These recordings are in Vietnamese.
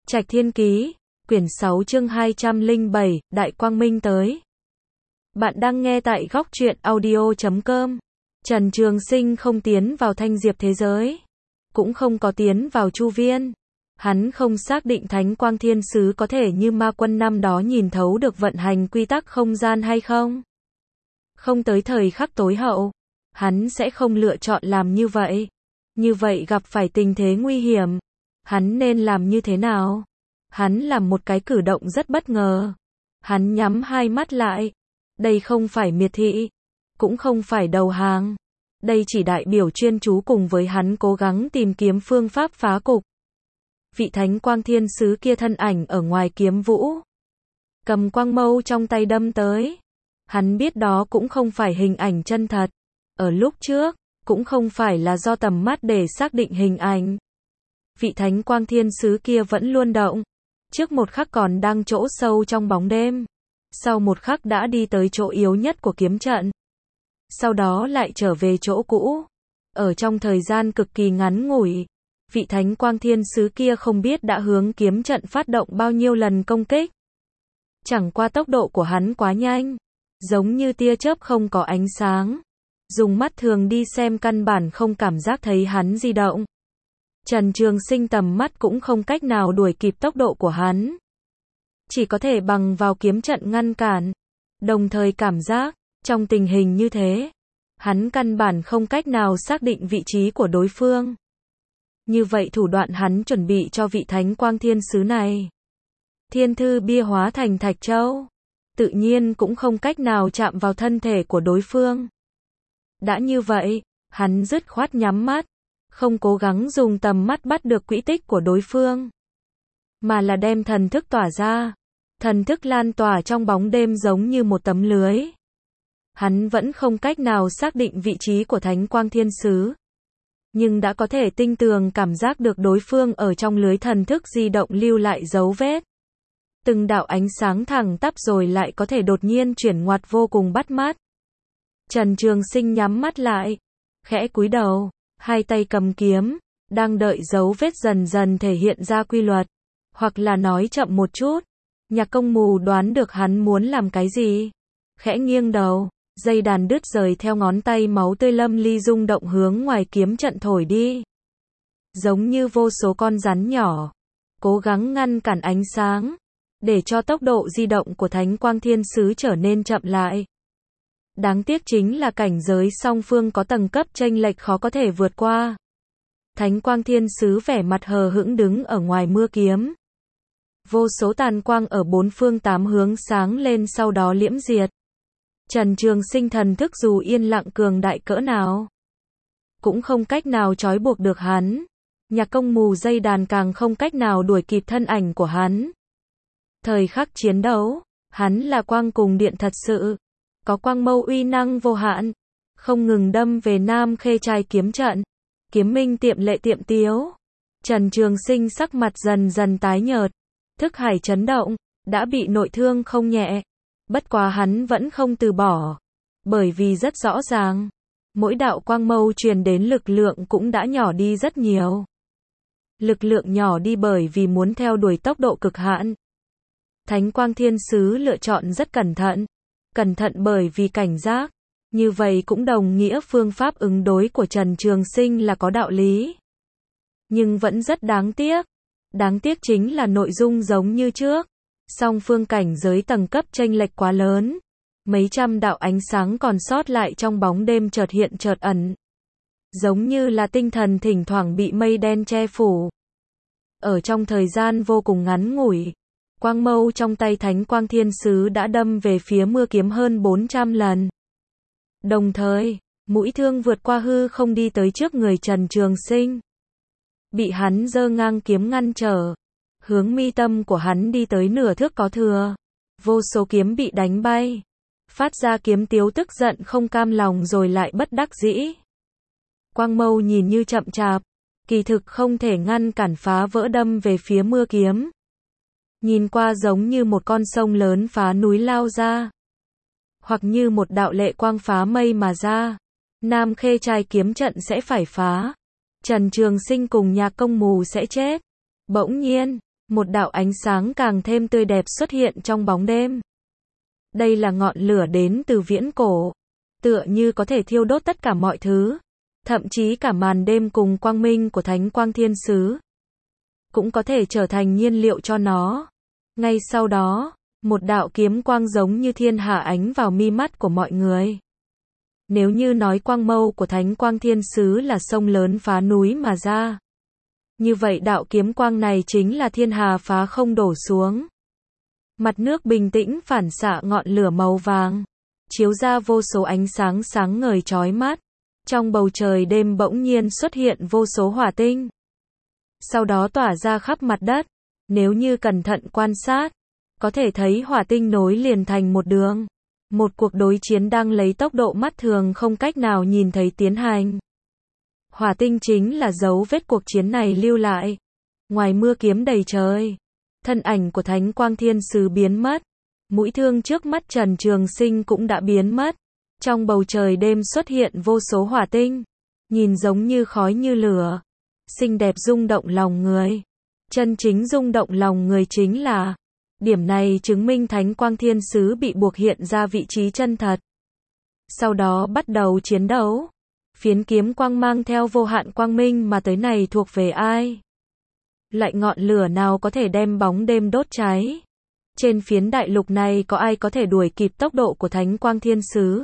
Trạch Thiên Ký, quyển 6 chương 207, Đại Quang Minh tới. Bạn đang nghe tại góc truyện audio.com. Trần Trường Sinh không tiến vào Thanh Diệp thế giới, cũng không có tiến vào Chu Viên. Hắn không xác định Thánh Quang Thiên Sứ có thể như Ma Quân năm đó nhìn thấu được vận hành quy tắc không gian hay không. Không tới thời khắc tối hậu, hắn sẽ không lựa chọn làm như vậy. Như vậy gặp phải tình thế nguy hiểm, hắn nên làm như thế nào? Hắn làm một cái cử động rất bất ngờ. Hắn nhắm hai mắt lại. Đây không phải miệt thị, cũng không phải đầu hàng. Đây chỉ đại biểu chuyên chú cùng với hắn cố gắng tìm kiếm phương pháp phá cục. Vị Thánh Quang Thiên Sứ kia thân ảnh ở ngoài kiếm vũ, cầm quang mâu trong tay đâm tới. Hắn biết đó cũng không phải hình ảnh chân thật. Ở lúc trước, cũng không phải là do tầm mắt để xác định hình ảnh. Vị Thánh Quang Thiên Sứ kia vẫn luôn động. Trước một khắc còn đang chỗ sâu trong bóng đêm. Sau một khắc đã đi tới chỗ yếu nhất của kiếm trận. Sau đó lại trở về chỗ cũ. Ở trong thời gian cực kỳ ngắn ngủi, vị Thánh Quang Thiên Sứ kia không biết đã hướng kiếm trận phát động bao nhiêu lần công kích. Chẳng qua tốc độ của hắn quá nhanh, giống như tia chớp không có ánh sáng. Dùng mắt thường đi xem căn bản không cảm giác thấy hắn di động. Trần Trường Sinh tầm mắt cũng không cách nào đuổi kịp tốc độ của hắn. Chỉ có thể bằng vào kiếm trận ngăn cản. Đồng thời cảm giác, trong tình hình như thế, hắn căn bản không cách nào xác định vị trí của đối phương. Như vậy thủ đoạn hắn chuẩn bị cho vị Thánh Quang Thiên Sứ này, thiên thư bia hóa thành thạch châu, tự nhiên cũng không cách nào chạm vào thân thể của đối phương. Đã như vậy, hắn dứt khoát nhắm mắt, không cố gắng dùng tầm mắt bắt được quỹ tích của đối phương, mà là đem thần thức tỏa ra. Thần thức lan tỏa trong bóng đêm giống như một tấm lưới. Hắn vẫn không cách nào xác định vị trí của Thánh Quang Thiên Sứ, nhưng đã có thể tinh tường cảm giác được đối phương ở trong lưới thần thức di động lưu lại dấu vết. Từng đạo ánh sáng thẳng tắp rồi lại có thể đột nhiên chuyển ngoặt vô cùng bắt mắt. Trần Trường Sinh nhắm mắt lại, khẽ cúi đầu, hai tay cầm kiếm, đang đợi dấu vết dần dần thể hiện ra quy luật. Hoặc là nói chậm một chút, Nhạc Công Mù đoán được hắn muốn làm cái gì. Khẽ nghiêng đầu, dây đàn đứt rời theo ngón tay máu tươi lâm ly rung động hướng ngoài kiếm trận thổi đi. Giống như vô số con rắn nhỏ, cố gắng ngăn cản ánh sáng, để cho tốc độ di động của Thánh Quang Thiên Sứ trở nên chậm lại. Đáng tiếc chính là cảnh giới song phương có tầng cấp chênh lệch khó có thể vượt qua. Thánh Quang Thiên Sứ vẻ mặt hờ hững đứng ở ngoài mưa kiếm. Vô số tàn quang ở bốn phương tám hướng sáng lên sau đó liễm diệt. Trần Trường Sinh thần thức dù yên lặng cường đại cỡ nào, cũng không cách nào trói buộc được hắn. Nhạc Công Mù dây đàn càng không cách nào đuổi kịp thân ảnh của hắn. Thời khắc chiến đấu, hắn là quang cùng điện thật sự. Có quang mâu uy năng vô hạn, không ngừng đâm về Nam Khê Trai kiếm trận. Kiếm minh tiệm lệ tiệm tiếu. Trần Trường Sinh sắc mặt dần dần tái nhợt. Thức hải chấn động, đã bị nội thương không nhẹ. Bất quá hắn vẫn không từ bỏ. Bởi vì rất rõ ràng, mỗi đạo quang mâu truyền đến lực lượng cũng đã nhỏ đi rất nhiều. Lực lượng nhỏ đi bởi vì muốn theo đuổi tốc độ cực hạn. Thánh Quang Thiên Sứ lựa chọn rất cẩn thận. Cẩn thận bởi vì cảnh giác. Như vậy cũng đồng nghĩa phương pháp ứng đối của Trần Trường Sinh là có đạo lý. Nhưng vẫn rất đáng tiếc. Đáng tiếc chính là nội dung giống như trước. Song phương cảnh giới tầng cấp chênh lệch quá lớn. Mấy trăm đạo ánh sáng còn sót lại trong bóng đêm chợt hiện chợt ẩn. Giống như là tinh thần thỉnh thoảng bị mây đen che phủ. Ở trong thời gian vô cùng ngắn ngủi, quang mâu trong tay Thánh Quang Thiên Sứ đã đâm về phía mưa kiếm hơn 400 lần. Đồng thời, mũi thương vượt qua hư không đi tới trước người Trần Trường Sinh. Bị hắn giơ ngang kiếm ngăn trở. Hướng mi tâm của hắn đi tới nửa thước có thừa. Vô số kiếm bị đánh bay. Phát ra kiếm tiếu tức giận không cam lòng rồi lại bất đắc dĩ. Quang mâu nhìn như chậm chạp, kỳ thực không thể ngăn cản phá vỡ đâm về phía mưa kiếm. Nhìn qua giống như một con sông lớn phá núi lao ra. Hoặc như một đạo lệ quang phá mây mà ra. Nam Khê Trai kiếm trận sẽ phải phá. Trần Trường Sinh cùng Nhạc Công Mù sẽ chết. Bỗng nhiên, Một đạo ánh sáng càng thêm tươi đẹp xuất hiện trong bóng đêm. Đây là ngọn lửa đến từ viễn cổ, tựa như có thể thiêu đốt tất cả mọi thứ, thậm chí cả màn đêm cùng quang minh của Thánh Quang Thiên Sứ, cũng có thể trở thành nhiên liệu cho nó. Ngay sau đó, một đạo kiếm quang giống như thiên hạ ánh vào mi mắt của mọi người. Nếu như nói quang mâu của Thánh Quang Thiên Sứ là sông lớn phá núi mà ra, như vậy đạo kiếm quang này chính là thiên hà phá không đổ xuống. Mặt nước bình tĩnh phản xạ ngọn lửa màu vàng, chiếu ra vô số ánh sáng sáng ngời chói mắt. Trong bầu trời đêm bỗng nhiên xuất hiện vô số hỏa tinh, sau đó tỏa ra khắp mặt đất. Nếu như cẩn thận quan sát, có thể thấy hỏa tinh nối liền thành một đường. Một cuộc đối chiến đang lấy tốc độ mắt thường không cách nào nhìn thấy tiến hành. Hỏa tinh chính là dấu vết cuộc chiến này lưu lại. Ngoài mưa kiếm đầy trời, thân ảnh của Thánh Quang Thiên Sứ biến mất. Mũi thương trước mắt Trần Trường Sinh cũng đã biến mất. Trong bầu trời đêm xuất hiện vô số hỏa tinh, nhìn giống như khói như lửa, xinh đẹp rung động lòng người. Chân chính rung động lòng người chính là, điểm này chứng minh Thánh Quang Thiên Sứ bị buộc hiện ra vị trí chân thật. Sau đó bắt đầu chiến đấu. Phiến kiếm quang mang theo vô hạn quang minh mà tới này thuộc về ai? Lại ngọn lửa nào có thể đem bóng đêm đốt cháy? Trên phiến đại lục này có ai có thể đuổi kịp tốc độ của Thánh Quang Thiên Sứ?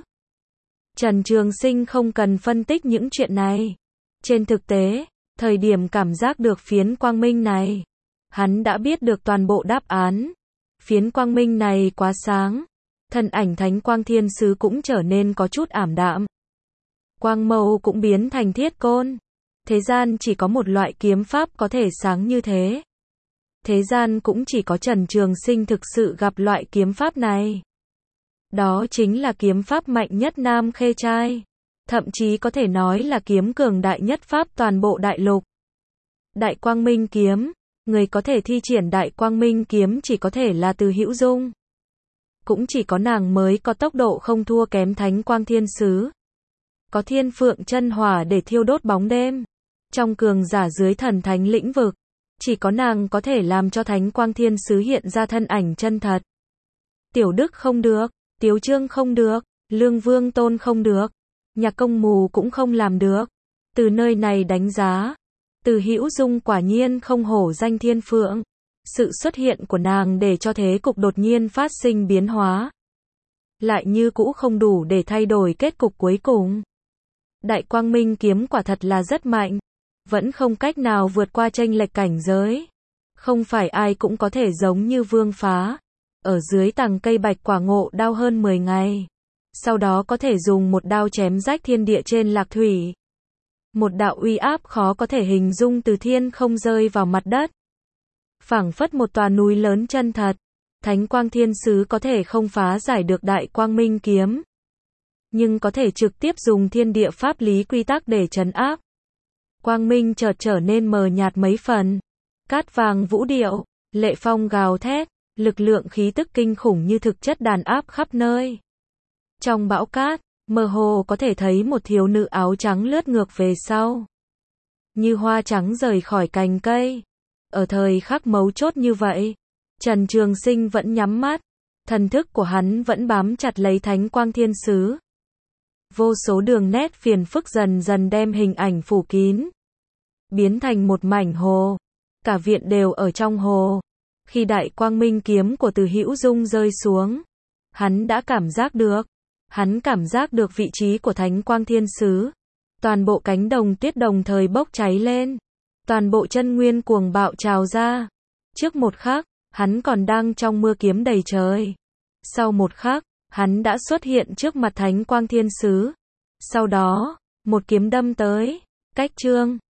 Trần Trường Sinh không cần phân tích những chuyện này. Trên thực tế, thời điểm cảm giác được phiến quang minh này, hắn đã biết được toàn bộ đáp án. Phiến quang minh này quá sáng, thân ảnh Thánh Quang Thiên Sứ cũng trở nên có chút ảm đạm. Quang mâu cũng biến thành thiết côn. Thế gian chỉ có một loại kiếm pháp có thể sáng như thế. Thế gian cũng chỉ có Trần Trường Sinh thực sự gặp loại kiếm pháp này. Đó chính là kiếm pháp mạnh nhất Nam Khê Trai. Thậm chí có thể nói là kiếm cường đại nhất pháp toàn bộ đại lục. Đại Quang Minh Kiếm. Người có thể thi triển Đại Quang Minh Kiếm chỉ có thể là Từ Hữu Dung. Cũng chỉ có nàng mới có tốc độ không thua kém Thánh Quang Thiên Sứ. Có Thiên Phượng chân hỏa để thiêu đốt bóng đêm. Trong cường giả dưới thần thánh lĩnh vực, chỉ có nàng có thể làm cho Thánh Quang Thiên Sứ hiện ra thân ảnh chân thật. Tiểu Đức không được, Tiếu Trương không được, Lương Vương Tôn không được, Nhạc Công Mù cũng không làm được. Từ nơi này đánh giá, Từ Hữu Dung quả nhiên không hổ danh Thiên Phượng. Sự xuất hiện của nàng để cho thế cục đột nhiên phát sinh biến hóa. Lại như cũ không đủ để thay đổi kết cục cuối cùng. Đại Quang Minh Kiếm quả thật là rất mạnh, vẫn không cách nào vượt qua chênh lệch cảnh giới. Không phải ai cũng có thể giống như Vương Phá, ở dưới tầng cây bạch quả ngộ đao hơn 10 ngày. Sau đó có thể dùng một đao chém rách thiên địa trên lạc thủy. Một đạo uy áp khó có thể hình dung từ thiên không rơi vào mặt đất. Phảng phất một tòa núi lớn chân thật. Thánh Quang Thiên Sứ có thể không phá giải được Đại Quang Minh Kiếm, nhưng có thể trực tiếp dùng thiên địa pháp lý quy tắc để trấn áp. Quang minh chợt trở nên mờ nhạt mấy phần. Cát vàng vũ điệu, lệ phong gào thét, lực lượng khí tức kinh khủng như thực chất đàn áp khắp nơi. Trong bão cát, mơ hồ có thể thấy một thiếu nữ áo trắng lướt ngược về sau, như hoa trắng rời khỏi cành cây. Ở thời khắc mấu chốt như vậy, Trần Trường Sinh vẫn nhắm mắt, thần thức của hắn vẫn bám chặt lấy Thánh Quang Thiên Sứ. Vô số đường nét phiền phức dần dần đem hình ảnh phủ kín, biến thành một mảnh hồ. Cả viện đều ở trong hồ. Khi Đại Quang Minh Kiếm của Từ Hữu Dung rơi xuống, hắn đã cảm giác được. Hắn cảm giác được vị trí của Thánh Quang Thiên Sứ. Toàn bộ cánh đồng tuyết đồng thời bốc cháy lên. Toàn bộ chân nguyên cuồng bạo trào ra. Trước một khắc, hắn còn đang trong mưa kiếm đầy trời. Sau một khắc, hắn đã xuất hiện trước mặt Thánh Quang Thiên Sứ. Sau đó, một kiếm đâm tới. Cách chương